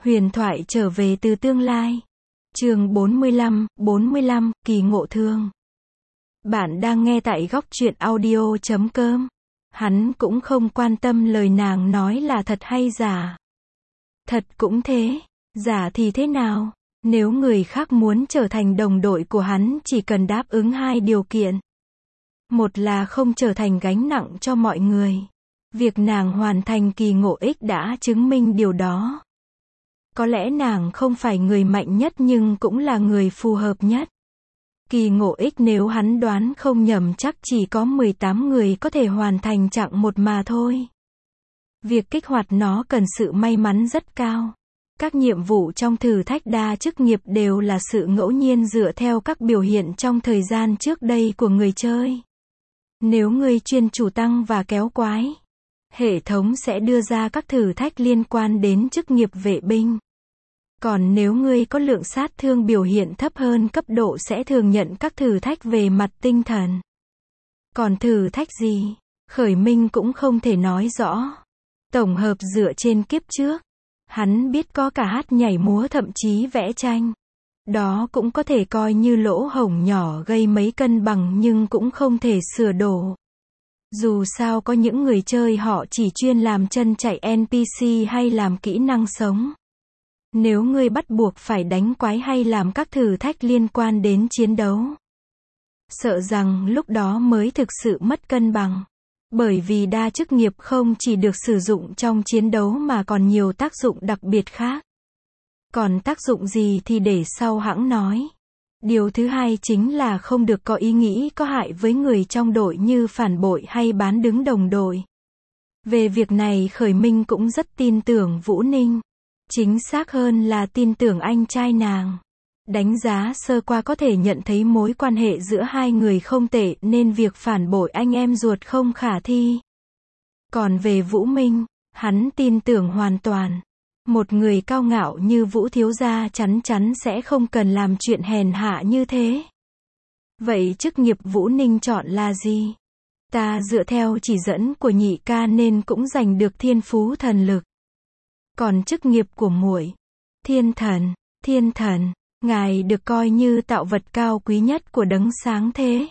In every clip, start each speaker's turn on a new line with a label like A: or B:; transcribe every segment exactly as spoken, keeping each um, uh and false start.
A: Huyền thoại trở về từ tương lai. Chương bốn mươi lăm, bốn mươi lăm, kỳ ngộ thương. Bạn đang nghe tại góc truyện audio chấm com. Hắn cũng không quan tâm lời nàng nói là thật hay giả. Thật cũng thế, giả thì thế nào? Nếu người khác muốn trở thành đồng đội của hắn chỉ cần đáp ứng hai điều kiện. Một là không trở thành gánh nặng cho mọi người. Việc nàng hoàn thành kỳ ngộ ích đã chứng minh điều đó. Có lẽ nàng không phải người mạnh nhất nhưng cũng là người phù hợp nhất. Kỳ ngộ ích nếu hắn đoán không nhầm chắc chỉ có mười tám người có thể hoàn thành chặng một mà thôi. Việc kích hoạt nó cần sự may mắn rất cao. Các nhiệm vụ trong thử thách đa chức nghiệp đều là sự ngẫu nhiên dựa theo các biểu hiện trong thời gian trước đây của người chơi. Nếu người chuyên chủ tăng và kéo quái, hệ thống sẽ đưa ra các thử thách liên quan đến chức nghiệp vệ binh. Còn nếu ngươi có lượng sát thương biểu hiện thấp hơn cấp độ sẽ thường nhận các thử thách về mặt tinh thần. Còn thử thách gì? Khởi Minh cũng không thể nói rõ. Tổng hợp dựa trên kiếp trước. Hắn biết có cả hát nhảy múa thậm chí vẽ tranh. Đó cũng có thể coi như lỗ hổng nhỏ gây mấy cân bằng nhưng cũng không thể sửa đổ. Dù sao có những người chơi họ chỉ chuyên làm chân chạy en pê xê hay làm kỹ năng sống. Nếu ngươi bắt buộc phải đánh quái hay làm các thử thách liên quan đến chiến đấu, sợ rằng lúc đó mới thực sự mất cân bằng. Bởi vì đa chức nghiệp không chỉ được sử dụng trong chiến đấu mà còn nhiều tác dụng đặc biệt khác. Còn tác dụng gì thì để sau hãng nói. Điều thứ hai chính là không được có ý nghĩ có hại với người trong đội như phản bội hay bán đứng đồng đội. Về việc này Khởi Minh cũng rất tin tưởng Vũ Ninh. Chính xác hơn là tin tưởng anh trai nàng. Đánh giá sơ qua có thể nhận thấy mối quan hệ giữa hai người không tệ nên việc phản bội anh em ruột không khả thi. Còn về Vũ Minh, hắn tin tưởng hoàn toàn. Một người cao ngạo như Vũ thiếu gia chắn chắn sẽ không cần làm chuyện hèn hạ như thế. Vậy chức nghiệp Vũ Ninh chọn là gì? Ta dựa theo chỉ dẫn của nhị ca nên cũng giành được thiên phú thần lực. Còn chức nghiệp của muội, thiên thần, thiên thần, ngài được coi như tạo vật cao quý nhất của đấng sáng thế.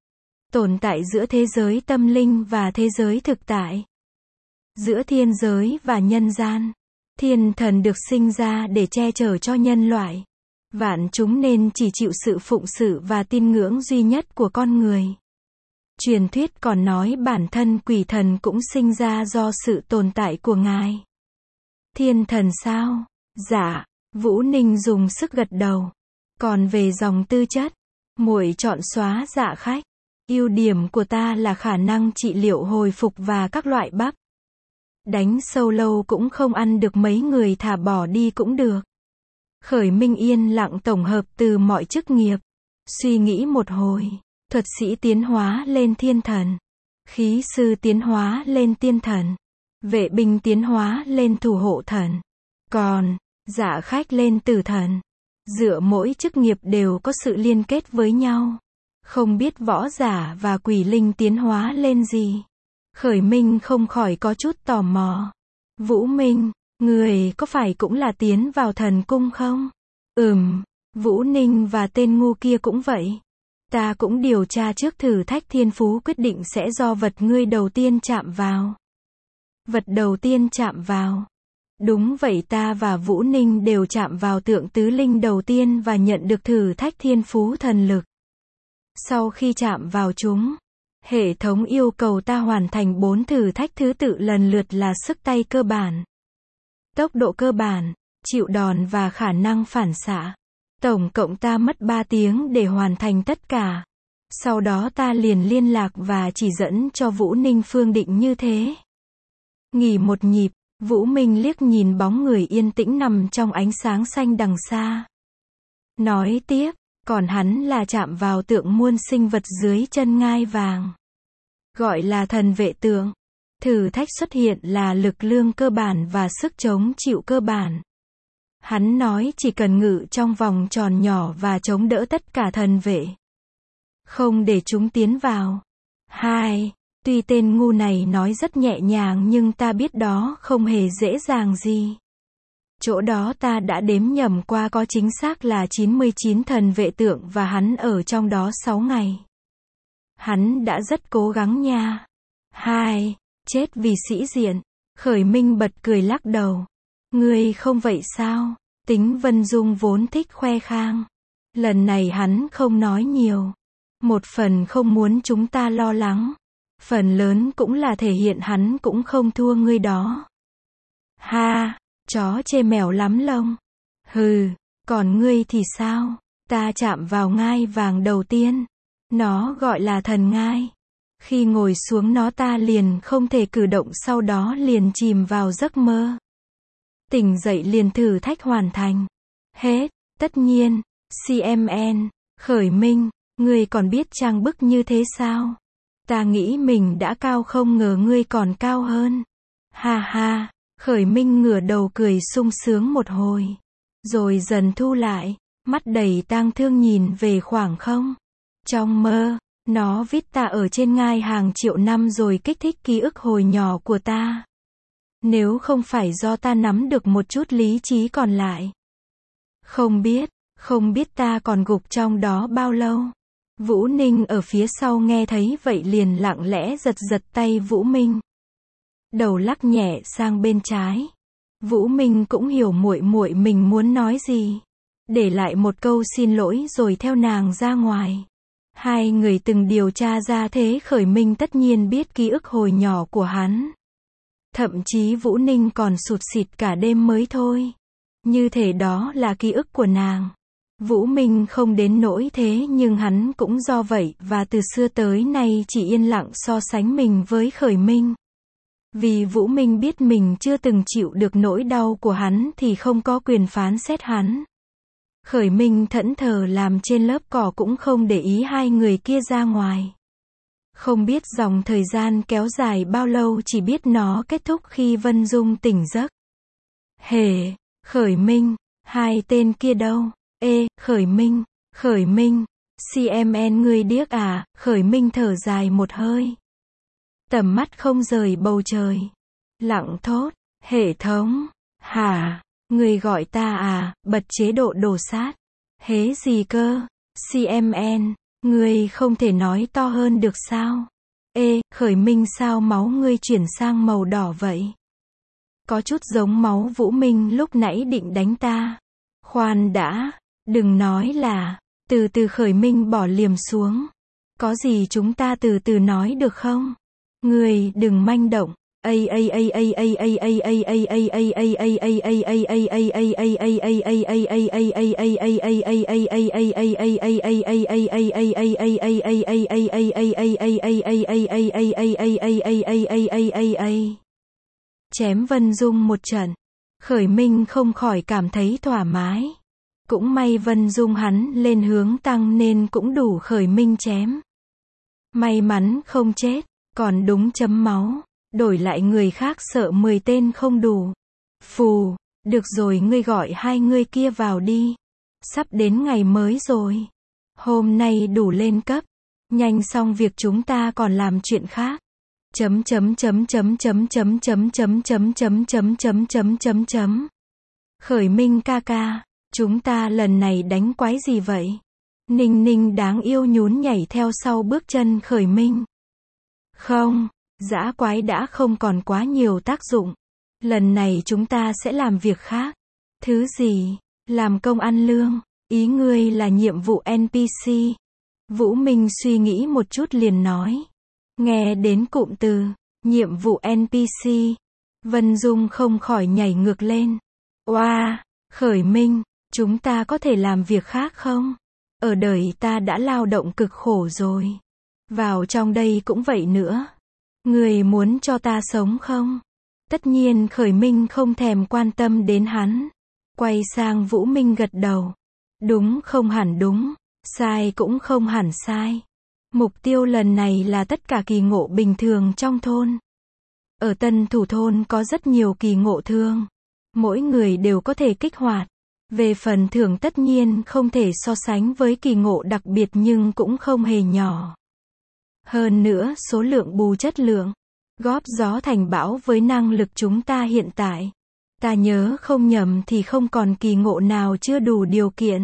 A: Tồn tại giữa thế giới tâm linh và thế giới thực tại. Giữa thiên giới và nhân gian. Thiên thần được sinh ra để che chở cho nhân loại. Vạn chúng nên chỉ chịu sự phụng sự và tin ngưỡng duy nhất của con người. Truyền thuyết còn nói bản thân quỷ thần cũng sinh ra do sự tồn tại của ngài. Thiên thần sao? Dạ. Vũ Ninh dùng sức gật đầu. Còn về dòng tư chất, muội chọn xóa dạ khách. Ưu điểm của ta là khả năng trị liệu hồi phục và các loại bắp. Đánh sâu lâu cũng không ăn được mấy người thả bỏ đi cũng được. Khởi Minh yên lặng tổng hợp từ mọi chức nghiệp. Suy nghĩ một hồi. Thuật sĩ tiến hóa lên thiên thần. Khí sư tiến hóa lên tiên thần. Vệ binh tiến hóa lên thủ hộ thần. Còn, dạ khách lên tử thần. Dựa mỗi chức nghiệp đều có sự liên kết với nhau. Không biết võ giả và quỷ linh tiến hóa lên gì. Khởi Minh không khỏi có chút tò mò. Vũ Minh, người có phải cũng là tiến vào thần cung không? Ừm, Vũ Ninh và tên ngu kia cũng vậy. Ta cũng điều tra trước thử thách thiên phú quyết định sẽ do vật ngươi đầu tiên chạm vào. Vật đầu tiên chạm vào. Đúng vậy, ta và Vũ Ninh đều chạm vào tượng tứ linh đầu tiên và nhận được thử thách thiên phú thần lực. Sau khi chạm vào chúng, hệ thống yêu cầu ta hoàn thành bốn thử thách thứ tự lần lượt là sức tay cơ bản, tốc độ cơ bản, chịu đòn và khả năng phản xạ. Tổng cộng ta mất ba tiếng để hoàn thành tất cả. Sau đó ta liền liên lạc và chỉ dẫn cho Vũ Ninh phương định như thế. Nghỉ một nhịp, Vũ Minh liếc nhìn bóng người yên tĩnh nằm trong ánh sáng xanh đằng xa. Nói tiếp, còn hắn là chạm vào tượng muôn sinh vật dưới chân ngai vàng. Gọi là thần vệ tượng. Thử thách xuất hiện là lực lương cơ bản và sức chống chịu cơ bản. Hắn nói chỉ cần ngự trong vòng tròn nhỏ và chống đỡ tất cả thần vệ. Không để chúng tiến vào. Hai. Tuy tên ngu này nói rất nhẹ nhàng nhưng ta biết đó không hề dễ dàng gì. Chỗ đó ta đã đếm nhầm qua có chính xác là chín mươi chín thần vệ tượng và hắn ở trong đó sáu ngày. Hắn đã rất cố gắng nha. Hai, chết vì sĩ diện. Khởi Minh bật cười lắc đầu. Ngươi không vậy sao? Tính Vân Dung vốn thích khoe khang. Lần này hắn không nói nhiều. Một phần không muốn chúng ta lo lắng. Phần lớn cũng là thể hiện hắn cũng không thua ngươi đó. Ha, chó chê mèo lắm lông. Hừ, còn ngươi thì sao? Ta chạm vào ngai vàng đầu tiên. Nó gọi là thần ngai. Khi ngồi xuống nó ta liền không thể cử động, sau đó liền chìm vào giấc mơ. Tỉnh dậy liền thử thách hoàn thành. Hết, tất nhiên, xê em en, Khởi Minh, ngươi còn biết trang bức như thế sao? Ta nghĩ mình đã cao không ngờ ngươi còn cao hơn. Ha ha, Khởi Minh ngửa đầu cười sung sướng một hồi. Rồi dần thu lại, mắt đầy tang thương nhìn về khoảng không. Trong mơ, nó viết ta ở trên ngai hàng triệu năm rồi kích thích ký ức hồi nhỏ của ta. Nếu không phải do ta nắm được một chút lý trí còn lại. Không biết, không biết ta còn gục trong đó bao lâu. Vũ Ninh ở phía sau nghe thấy vậy liền lặng lẽ giật giật tay Vũ Minh. Đầu lắc nhẹ sang bên trái. Vũ Minh cũng hiểu muội muội mình muốn nói gì. Để lại một câu xin lỗi rồi theo nàng ra ngoài. Hai người từng điều tra ra thế Khởi Minh tất nhiên biết ký ức hồi nhỏ của hắn. Thậm chí Vũ Ninh còn sụt sịt cả đêm mới thôi. Như thể đó là ký ức của nàng. Vũ Minh không đến nỗi thế nhưng hắn cũng do vậy và từ xưa tới nay chỉ yên lặng so sánh mình với Khởi Minh. Vì Vũ Minh biết mình chưa từng chịu được nỗi đau của hắn thì không có quyền phán xét hắn. Khởi Minh thẫn thờ làm trên lớp cỏ cũng không để ý hai người kia ra ngoài. Không biết dòng thời gian kéo dài bao lâu, chỉ biết nó kết thúc khi Vân Dung tỉnh giấc. Hề, Khởi Minh, hai tên kia đâu? Ê, Khởi Minh, Khởi Minh, xê em en ngươi điếc à? Khởi Minh thở dài một hơi. Tầm mắt không rời bầu trời. Lặng thốt, hệ thống, hả? Người gọi ta à? Bật chế độ đồ sát. Hế gì cơ? xê em en, ngươi không thể nói to hơn được sao? Ê, Khởi Minh sao máu ngươi chuyển sang màu đỏ vậy? Có chút giống máu Vũ Minh lúc nãy định đánh ta. Khoan đã, đừng nói là, từ từ Khởi Minh bỏ liềm xuống. Có gì chúng ta từ từ nói được không? Ngươi đừng manh động. Chém Vân Dung một trận. Khởi Minh không khỏi cảm thấy thoải mái. Cũng may Vân Dung hắn lên hướng tăng nên cũng đủ Khởi Minh chém. May mắn không chết, còn đúng chấm máu. Đổi lại người khác sợ mười tên không đủ. Phù, được rồi ngươi gọi hai người kia vào đi. Sắp đến ngày mới rồi. Hôm nay đủ lên cấp. Nhanh xong việc chúng ta còn làm chuyện khác. Chấm chấm chấm chấm chấm chấm chấm chấm chấm chấm chấm chấm chấm chấm chấm. Khởi Minh ca ca, chúng ta lần này đánh quái gì vậy? Ninh Ninh đáng yêu nhún nhảy theo sau bước chân Khởi Minh. Không, dã quái đã không còn quá nhiều tác dụng. Lần này chúng ta sẽ làm việc khác. Thứ gì? Làm công ăn lương. Ý ngươi là nhiệm vụ en pê xê. Vũ Minh suy nghĩ một chút liền nói. Nghe đến cụm từ, nhiệm vụ en pê xê. Vân Dung không khỏi nhảy ngược lên. Oa, wow, Khởi Minh, chúng ta có thể làm việc khác không? Ở đời ta đã lao động cực khổ rồi. Vào trong đây cũng vậy nữa. Người muốn cho ta sống không? Tất nhiên Khởi Minh không thèm quan tâm đến hắn. Quay sang Vũ Minh gật đầu. Đúng không hẳn đúng, sai cũng không hẳn sai. Mục tiêu lần này là tất cả kỳ ngộ bình thường trong thôn. Ở Tân Thủ thôn có rất nhiều kỳ ngộ thương. Mỗi người đều có thể kích hoạt. Về phần thưởng tất nhiên không thể so sánh với kỳ ngộ đặc biệt nhưng cũng không hề nhỏ. Hơn nữa số lượng bù chất lượng. Góp gió thành bão với năng lực chúng ta hiện tại. Ta nhớ không nhầm thì không còn kỳ ngộ nào chưa đủ điều kiện.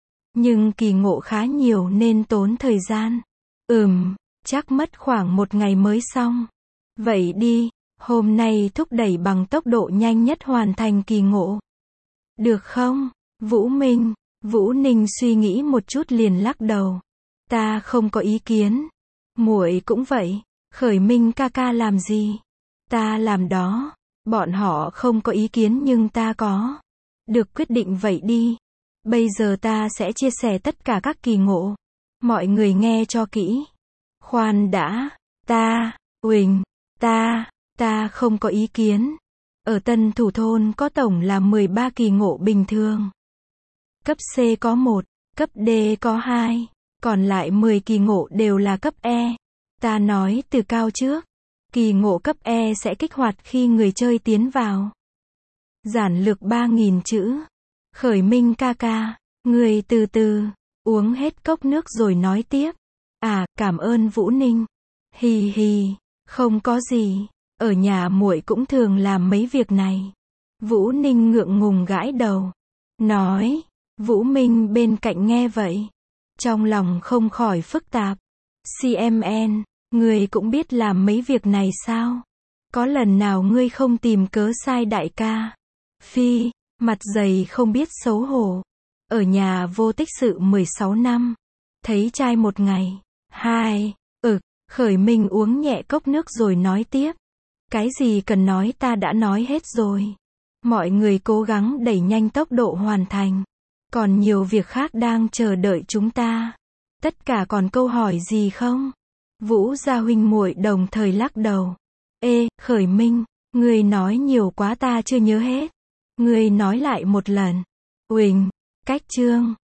A: Nhưng kỳ ngộ khá nhiều nên tốn thời gian. Ừm, chắc mất khoảng một ngày mới xong. Vậy đi, hôm nay thúc đẩy bằng tốc độ nhanh nhất hoàn thành kỳ ngộ. Được không? Vũ Minh, Vũ Ninh suy nghĩ một chút liền lắc đầu. Ta không có ý kiến. Muội cũng vậy. Khởi Minh ca ca làm gì? Ta làm đó. Bọn họ không có ý kiến nhưng ta có. Được, quyết định vậy đi. Bây giờ ta sẽ chia sẻ tất cả các kỳ ngộ. Mọi người nghe cho kỹ. Khoan đã. Ta, Huỳnh, ta, ta không có ý kiến. Ở Tân Thủ Thôn có tổng là mười ba kỳ ngộ bình thường. Cấp C có một, cấp D có hai, còn lại mười kỳ ngộ đều là cấp E. Ta nói từ cao trước. Kỳ ngộ cấp E sẽ kích hoạt khi người chơi tiến vào. Giản lược ba nghìn chữ. Khởi Minh ca ca, người từ từ, uống hết cốc nước rồi nói tiếp. À, cảm ơn Vũ Ninh. Hì hì, không có gì, ở nhà muội cũng thường làm mấy việc này. Vũ Ninh ngượng ngùng gãi đầu. Nói, Vũ Minh bên cạnh nghe vậy. Trong lòng không khỏi phức tạp. xê em en, ngươi cũng biết làm mấy việc này sao? Có lần nào ngươi không tìm cớ sai đại ca? Phi, mặt dày không biết xấu hổ. Ở nhà vô tích sự mười sáu năm. Thấy trai một ngày. Hai, ực, Khởi Minh uống nhẹ cốc nước rồi nói tiếp. Cái gì cần nói ta đã nói hết rồi. Mọi người cố gắng đẩy nhanh tốc độ hoàn thành. Còn nhiều việc khác đang chờ đợi chúng ta. Tất cả còn câu hỏi gì không? Vũ gia huynh muội đồng thời lắc đầu. Ê, Khởi Minh, ngươi nói nhiều quá ta chưa nhớ hết. Ngươi nói lại một lần. Huỳnh, cách chương.